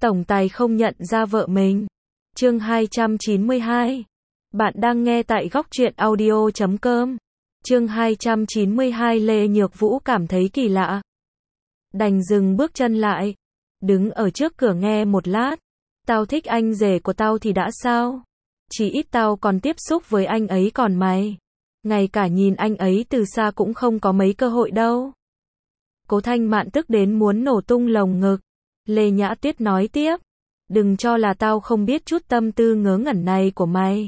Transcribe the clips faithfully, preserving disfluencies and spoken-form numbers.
tổng tài không nhận ra vợ mình. Chương hai trăm chín mươi hai. Bạn đang nghe tại góc truyện audio chấm com. Chương hai trăm chín mươi hai. Lê Nhược Vũ cảm thấy kỳ lạ, đành dừng bước chân lại, đứng ở trước cửa nghe một lát. Tao thích anh rể của tao thì đã sao? Chỉ ít tao còn tiếp xúc với anh ấy, còn mày, ngay cả nhìn anh ấy từ xa cũng không có mấy cơ hội đâu. Cố Thanh Mạn tức đến muốn nổ tung lồng ngực. Lê Nhã Tuyết nói tiếp, đừng cho là tao không biết chút tâm tư ngớ ngẩn này của mày.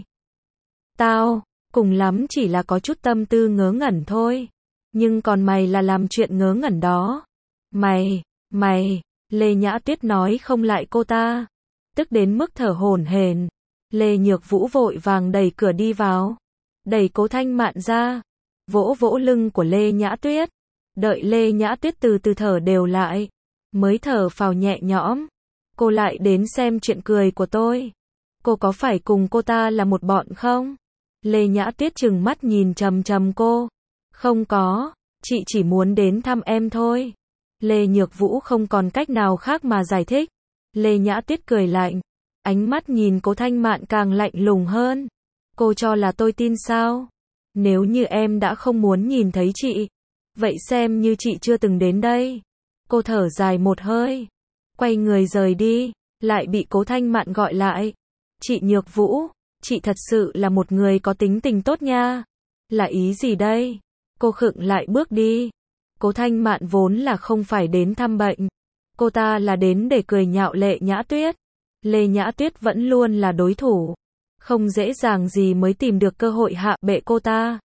Tao, cùng lắm chỉ là có chút tâm tư ngớ ngẩn thôi. Nhưng còn mày là làm chuyện ngớ ngẩn đó. Mày, mày, Lê Nhã Tuyết nói không lại cô ta, tức đến mức thở hổn hển. Lê Nhược Vũ vội vàng đẩy cửa đi vào, đẩy Cố Thanh Mạn ra, vỗ vỗ lưng của Lê Nhã Tuyết. Đợi Lê Nhã Tuyết từ từ thở đều lại, mới thở phào nhẹ nhõm. Cô lại đến xem chuyện cười của tôi. Cô có phải cùng cô ta là một bọn không? Lê Nhã Tuyết trừng mắt nhìn chằm chằm cô. Không có, chị chỉ muốn đến thăm em thôi. Lê Nhược Vũ không còn cách nào khác mà giải thích. Lê Nhã Tuyết cười lạnh, ánh mắt nhìn Cố Thanh Mạn càng lạnh lùng hơn. Cô cho là tôi tin sao? Nếu như em đã không muốn nhìn thấy chị, vậy xem như chị chưa từng đến đây. Cô thở dài một hơi, quay người rời đi, lại bị Cố Thanh Mạn gọi lại. Chị Nhược Vũ, chị thật sự là một người có tính tình tốt nha. Là ý gì đây? Cô khựng lại bước đi. Cố Thanh Mạn vốn là không phải đến thăm bệnh, cô ta là đến để cười nhạo Lê Nhã Tuyết. Lê Nhã Tuyết vẫn luôn là đối thủ, không dễ dàng gì mới tìm được cơ hội hạ bệ cô ta.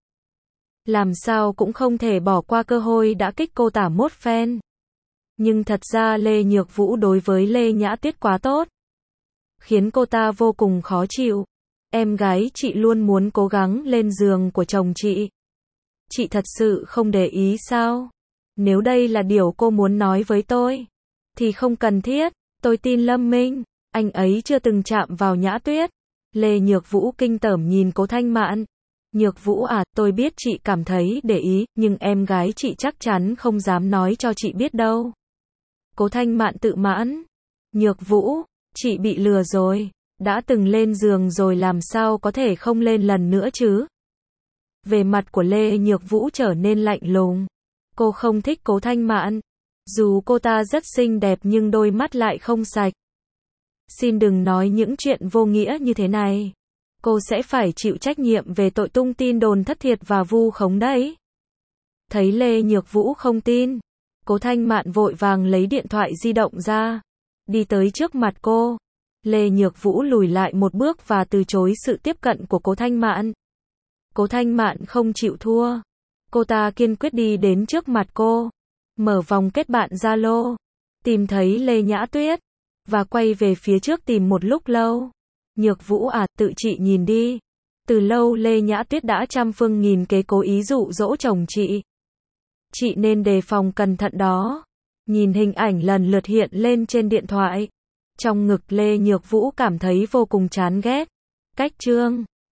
Làm sao cũng không thể bỏ qua cơ hội đã kích cô tả mốt phen. Nhưng thật ra Lê Nhược Vũ đối với Lê Nhã Tuyết quá tốt, khiến cô ta vô cùng khó chịu. Em gái chị luôn muốn cố gắng lên giường của chồng chị. Chị thật sự không để ý sao? Nếu đây là điều cô muốn nói với tôi, thì không cần thiết. Tôi tin Lâm Minh, anh ấy chưa từng chạm vào Nhã Tuyết. Lê Nhược Vũ kinh tởm nhìn Cố Thanh Mạn. Nhược Vũ à, tôi biết chị cảm thấy để ý, nhưng em gái chị chắc chắn không dám nói cho chị biết đâu. Cố Thanh Mạn tự mãn. Nhược Vũ, chị bị lừa rồi. Đã từng lên giường rồi làm sao có thể không lên lần nữa chứ? Về mặt của Lê Nhược Vũ trở nên lạnh lùng. Cô không thích Cố Thanh Mạn. Dù cô ta rất xinh đẹp nhưng đôi mắt lại không sạch. Xin đừng nói những chuyện vô nghĩa như thế này. Cô sẽ phải chịu trách nhiệm về tội tung tin đồn thất thiệt và vu khống đấy. Thấy Lê Nhược Vũ không tin, Cố Thanh Mạn vội vàng lấy điện thoại di động ra, đi tới trước mặt cô. Lê Nhược Vũ lùi lại một bước và từ chối sự tiếp cận của Cố Thanh Mạn. Cố Thanh Mạn không chịu thua. Cô ta kiên quyết đi đến trước mặt cô, mở vòng kết bạn Zalo, tìm thấy Lê Nhã Tuyết, và quay về phía trước tìm một lúc lâu. Nhược Vũ à, tự chị nhìn đi. Từ lâu Lê Nhã Tuyết đã trăm phương nghìn kế cố ý dụ dỗ chồng chị. Chị nên đề phòng cẩn thận đó. Nhìn hình ảnh lần lượt hiện lên trên điện thoại, trong ngực Lê Nhược Vũ cảm thấy vô cùng chán ghét. Cách chương